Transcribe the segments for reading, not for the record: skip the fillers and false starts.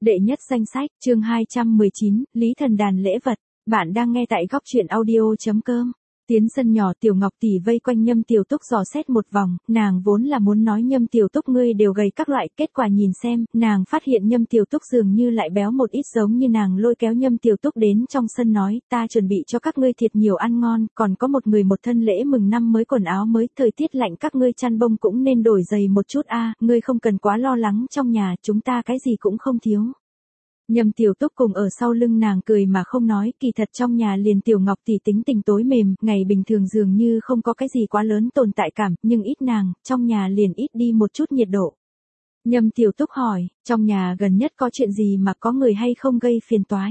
Đệ nhất danh sách, chương 219, Lý Thần Đàn lễ vật. Bạn đang nghe tại góc truyện audio.com. Tiến sân nhỏ Tiểu Ngọc tỷ vây quanh Nhâm Tiểu Túc dò xét một vòng, nàng vốn là muốn nói Nhâm Tiểu Túc ngươi đều gầy các loại, kết quả nhìn xem, nàng phát hiện Nhâm Tiểu Túc dường như lại béo một ít, giống như nàng lôi kéo Nhâm Tiểu Túc đến trong sân nói, ta chuẩn bị cho các ngươi thiệt nhiều ăn ngon, còn có một người một thân lễ mừng năm mới quần áo mới, thời tiết lạnh các ngươi chăn bông cũng nên đổi giày một chút a, ngươi không cần quá lo lắng, trong nhà chúng ta cái gì cũng không thiếu. Nhâm Tiểu Túc cùng ở sau lưng nàng cười mà không nói, kỳ thật trong nhà liền Tiểu Ngọc tỷ tính tình tối mềm, ngày bình thường dường như không có cái gì quá lớn tồn tại cảm, nhưng ít nàng, trong nhà liền ít đi một chút nhiệt độ. Nhâm Tiểu Túc hỏi, trong nhà gần nhất có chuyện gì mà có người hay không gây phiền toái?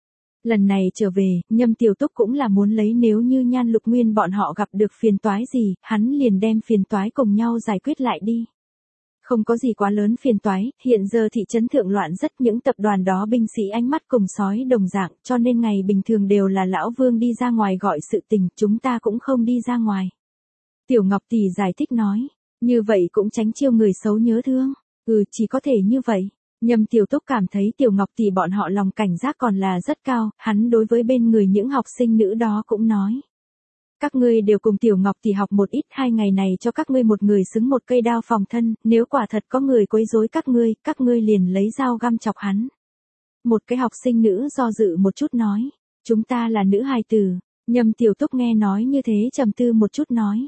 Lần này trở về, Nhâm Tiểu Túc cũng là muốn lấy nếu như Nhan Lục Nguyên bọn họ gặp được phiền toái gì, hắn liền đem phiền toái cùng nhau giải quyết lại đi. Không có gì quá lớn phiền toái, hiện giờ thị trấn thượng loạn rất, những tập đoàn đó binh sĩ ánh mắt cùng sói đồng dạng, cho nên ngày bình thường đều là lão Vương đi ra ngoài gọi sự tình, chúng ta cũng không đi ra ngoài. Tiểu Ngọc tỷ giải thích nói, như vậy cũng tránh chiêu người xấu nhớ thương, chỉ có thể như vậy. Nhâm Tiểu Túc cảm thấy Tiểu Ngọc tỷ bọn họ lòng cảnh giác còn là rất cao, hắn đối với bên người những học sinh nữ đó cũng nói. Các ngươi đều cùng Tiểu Ngọc tỷ học một ít, 2 ngày này cho các ngươi một người xứng một cây đao phòng thân, nếu quả thật có người quấy rối các ngươi liền lấy dao găm chọc hắn. Một cái học sinh nữ do dự một chút nói, chúng ta là nữ hài tử. Nhâm Tiểu Túc nghe nói như thế trầm tư một chút nói.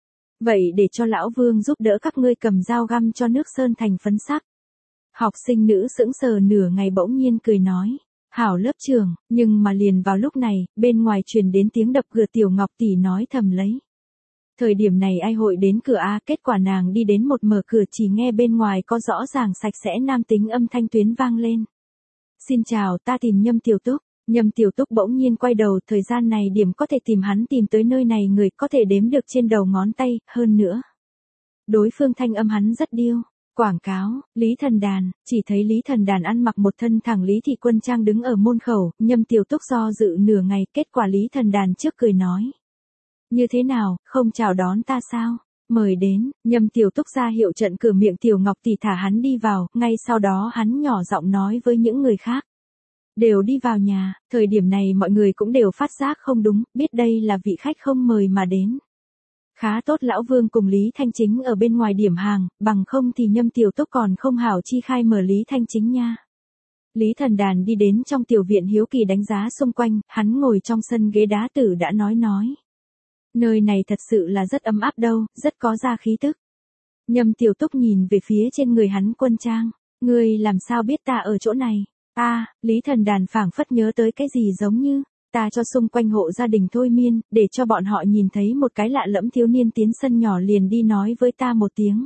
Vậy để cho lão Vương giúp đỡ các ngươi cầm dao găm cho nước sơn thành phấn sắc. Học sinh nữ sững sờ nửa ngày bỗng nhiên cười nói. Hảo lớp trưởng, nhưng mà liền vào lúc này, bên ngoài truyền đến tiếng đập cửa, Tiểu Ngọc tỷ nói thầm lấy. Thời điểm này ai hội đến cửa a, kết quả nàng đi đến một mở cửa chỉ nghe bên ngoài có rõ ràng sạch sẽ nam tính âm thanh tuyến vang lên. Xin chào, ta tìm Nhâm Tiểu Túc. Nhâm Tiểu Túc bỗng nhiên quay đầu, thời gian này điểm có thể tìm hắn tìm tới nơi này người có thể đếm được trên đầu ngón tay, hơn nữa. Đối phương thanh âm hắn rất điêu. Quảng cáo, Lý Thần Đàn, chỉ thấy Lý Thần Đàn ăn mặc một thân thẳng Lý Thị Quân trang đứng ở môn khẩu, Nhâm Tiểu Túc do dự nửa ngày, kết quả Lý Thần Đàn trước cười nói. Như thế nào, không chào đón ta sao? Mời đến, Nhâm Tiểu Túc ra hiệu trận cửa miệng Tiểu Ngọc tỷ thả hắn đi vào, ngay sau đó hắn nhỏ giọng nói với những người khác. Đều đi vào nhà, thời điểm này mọi người cũng đều phát giác không đúng, biết đây là vị khách không mời mà đến. Khá tốt lão Vương cùng Lý Thanh Chính ở bên ngoài điểm hàng, bằng không thì Nhâm Tiểu Túc còn không hảo chi khai mở Lý Thanh Chính nha. Lý Thần Đàn đi đến trong tiểu viện hiếu kỳ đánh giá xung quanh, hắn ngồi trong sân ghế đá tử đã nói. Nơi này thật sự là rất ấm áp đâu, rất có ra khí tức. Nhâm Tiểu Túc nhìn về phía trên người hắn quân trang, ngươi làm sao biết ta ở chỗ này? Lý Thần Đàn phảng phất nhớ tới cái gì giống như. Ta cho xung quanh hộ gia đình thôi miên, để cho bọn họ nhìn thấy một cái lạ lẫm thiếu niên tiến sân nhỏ liền đi nói với ta một tiếng.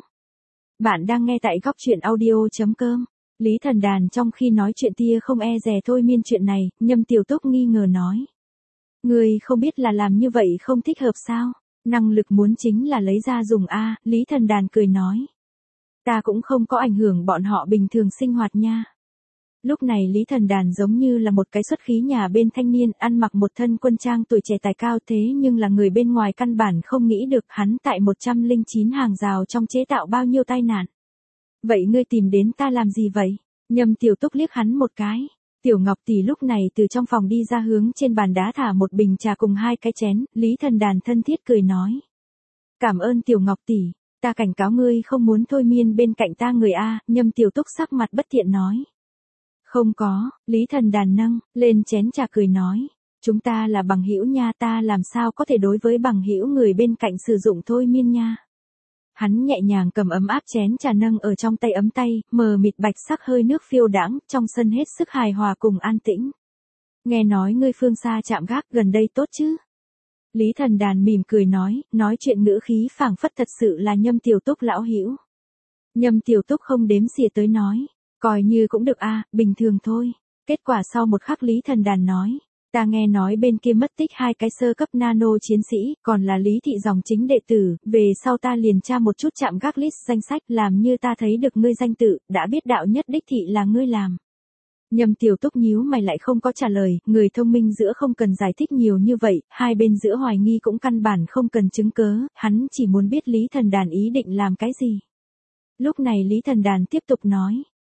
Bạn đang nghe tại góc truyện audio.com. Lý Thần Đàn trong khi nói chuyện tia không e dè thôi miên chuyện này, Nhâm Tiểu Túc nghi ngờ nói. Người không biết là làm như vậy không thích hợp sao? Năng lực muốn chính là lấy ra dùng a, Lý Thần Đàn cười nói. Ta cũng không có ảnh hưởng bọn họ bình thường sinh hoạt nha. Lúc này Lý Thần Đàn giống như là một cái xuất khí nhà bên thanh niên, ăn mặc một thân quân trang tuổi trẻ tài cao, thế nhưng là người bên ngoài căn bản không nghĩ được hắn tại 109 hàng rào trong chế tạo bao nhiêu tai nạn. Vậy ngươi tìm đến ta làm gì vậy? Nhâm Tiểu Túc liếc hắn một cái. Tiểu Ngọc tỷ lúc này từ trong phòng đi ra hướng trên bàn đá thả một bình trà cùng 2 cái chén, Lý Thần Đàn thân thiết cười nói. Cảm ơn Tiểu Ngọc tỷ, ta cảnh cáo ngươi không muốn thôi miên bên cạnh ta người a, Nhâm Tiểu Túc sắc mặt bất thiện nói. Không có, Lý Thần Đàn nâng lên chén trà cười nói, chúng ta là bằng hữu nha, ta làm sao có thể đối với bằng hữu người bên cạnh sử dụng thôi miên nha. Hắn nhẹ nhàng cầm ấm áp chén trà nâng ở trong tay ấm tay, mờ mịt bạch sắc hơi nước phiêu đãng, trong sân hết sức hài hòa cùng an tĩnh. Nghe nói ngươi phương xa chạm gác gần đây tốt chứ? Lý Thần Đàn mỉm cười nói chuyện ngữ khí phảng phất thật sự là Nhâm Tiểu Túc lão hữu. Nhâm Tiểu Túc không đếm xỉa tới nói. Coi như cũng được bình thường thôi. Kết quả sau một khắc Lý Thần Đàn nói. Ta nghe nói bên kia mất tích 2 cái sơ cấp nano chiến sĩ, còn là Lý Thị dòng chính đệ tử, về sau ta liền tra một chút chạm gác list danh sách làm như ta thấy được ngươi danh tự, đã biết đạo nhất đích thị là ngươi làm. Nhâm Tiểu Túc nhíu mày lại không có trả lời, người thông minh giữa không cần giải thích nhiều như vậy, hai bên giữa hoài nghi cũng căn bản không cần chứng cớ, hắn chỉ muốn biết Lý Thần Đàn ý định làm cái gì. Lúc này Lý Thần Đàn tiếp tục nói.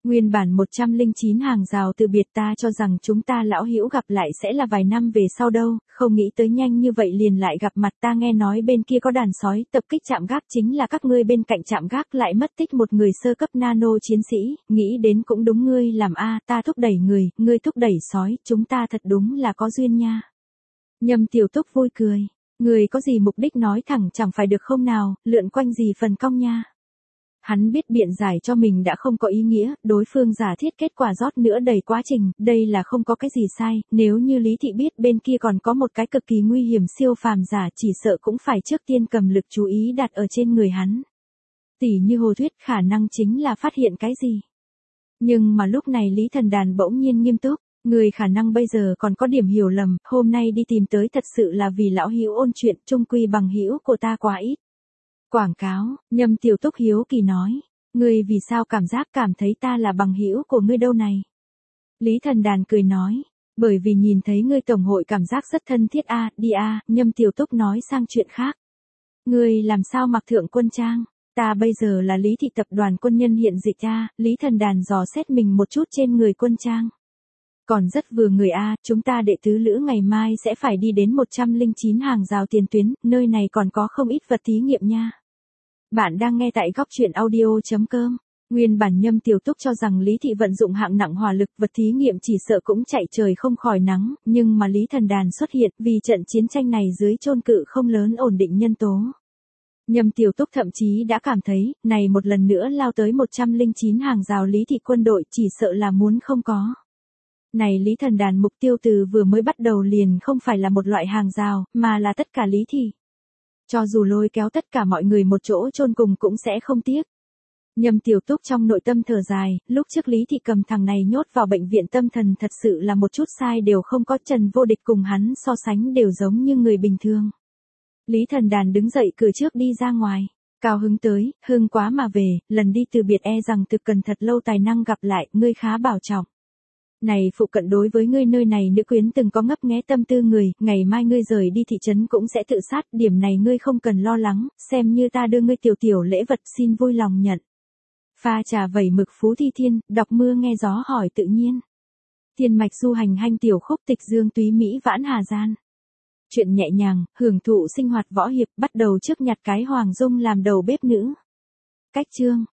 Nguyên bản 109 hàng rào từ biệt ta cho rằng chúng ta lão hữu gặp lại sẽ là vài năm về sau đâu, không nghĩ tới nhanh như vậy liền lại gặp mặt. Ta nghe nói bên kia có đàn sói tập kích trạm gác, chính là các ngươi bên cạnh trạm gác lại mất tích một người sơ cấp nano chiến sĩ, nghĩ đến cũng đúng, ngươi làm a, ta thúc đẩy người, ngươi thúc đẩy sói, chúng ta thật đúng là có duyên nha. Nhâm Tiểu Túc vui cười, người có gì mục đích nói thẳng chẳng phải được không nào, lượn quanh gì phần cong nha. Hắn biết biện giải cho mình đã không có ý nghĩa, đối phương giả thiết kết quả rót nữa đầy quá trình, đây là không có cái gì sai, nếu như Lý Thị biết bên kia còn có một cái cực kỳ nguy hiểm siêu phàm giả chỉ sợ cũng phải trước tiên cầm lực chú ý đặt ở trên người hắn. Tỉ như Hồ Thuyết khả năng chính là phát hiện cái gì. Nhưng mà lúc này Lý Thần Đàn bỗng nhiên nghiêm túc, người khả năng bây giờ còn có điểm hiểu lầm, hôm nay đi tìm tới thật sự là vì lão hữu ôn chuyện, chung quy bằng hữu của ta quá ít. Quảng cáo, Nhâm Tiểu Túc hiếu kỳ nói, ngươi vì sao cảm thấy ta là bằng hữu của ngươi đâu này? Lý Thần Đàn cười nói, bởi vì nhìn thấy ngươi tổng hội cảm giác rất thân thiết a, đi a, Nhâm Tiểu Túc nói sang chuyện khác. Ngươi làm sao mặc thượng quân trang? Ta bây giờ là Lý Thị tập đoàn quân nhân hiện dịch a, Lý Thần Đàn dò xét mình một chút trên người quân trang. Còn rất vừa người a, chúng ta đệ tứ lữ ngày mai sẽ phải đi đến 109 hàng rào tiền tuyến, nơi này còn có không ít vật thí nghiệm nha. Bạn đang nghe tại góc truyện audio.com. Nguyên bản Nhâm Tiểu Túc cho rằng Lý Thị vận dụng hạng nặng hỏa lực, vật thí nghiệm chỉ sợ cũng chạy trời không khỏi nắng, nhưng mà Lý Thần Đàn xuất hiện vì trận chiến tranh này dưới chôn cự không lớn ổn định nhân tố. Nhâm Tiểu Túc thậm chí đã cảm thấy, này một lần nữa lao tới 109 hàng rào Lý Thị quân đội chỉ sợ là muốn không có. Này Lý Thần Đàn mục tiêu từ vừa mới bắt đầu liền không phải là một loại hàng rào, mà là tất cả Lý Thị. Cho dù lôi kéo tất cả mọi người một chỗ chôn cùng cũng sẽ không tiếc. Nhâm Tiểu Túc trong nội tâm thở dài, lúc trước Lý Thị cầm thằng này nhốt vào bệnh viện tâm thần thật sự là một chút sai đều không có, Trần Vô Địch cùng hắn so sánh đều giống như người bình thường. Lý Thần Đàn đứng dậy cửa trước đi ra ngoài, cao hứng tới, hưng quá mà về, lần đi từ biệt e rằng thực cần thật lâu tài năng gặp lại, ngươi khá bảo trọng. Này phụ cận đối với ngươi nơi này nữ quyến từng có ngấp nghé tâm tư người, ngày mai ngươi rời đi thị trấn cũng sẽ tự sát, điểm này ngươi không cần lo lắng, xem như ta đưa ngươi tiểu lễ vật, xin vui lòng nhận. Pha trà vẩy mực Phú Thi Thiên, đọc mưa nghe gió hỏi tự nhiên. Thiên mạch du hành hanh tiểu khúc tịch dương túy Mỹ vãn hà gian. Chuyện nhẹ nhàng, hưởng thụ sinh hoạt võ hiệp, bắt đầu trước nhặt cái Hoàng Dung làm đầu bếp nữ. Cách chương.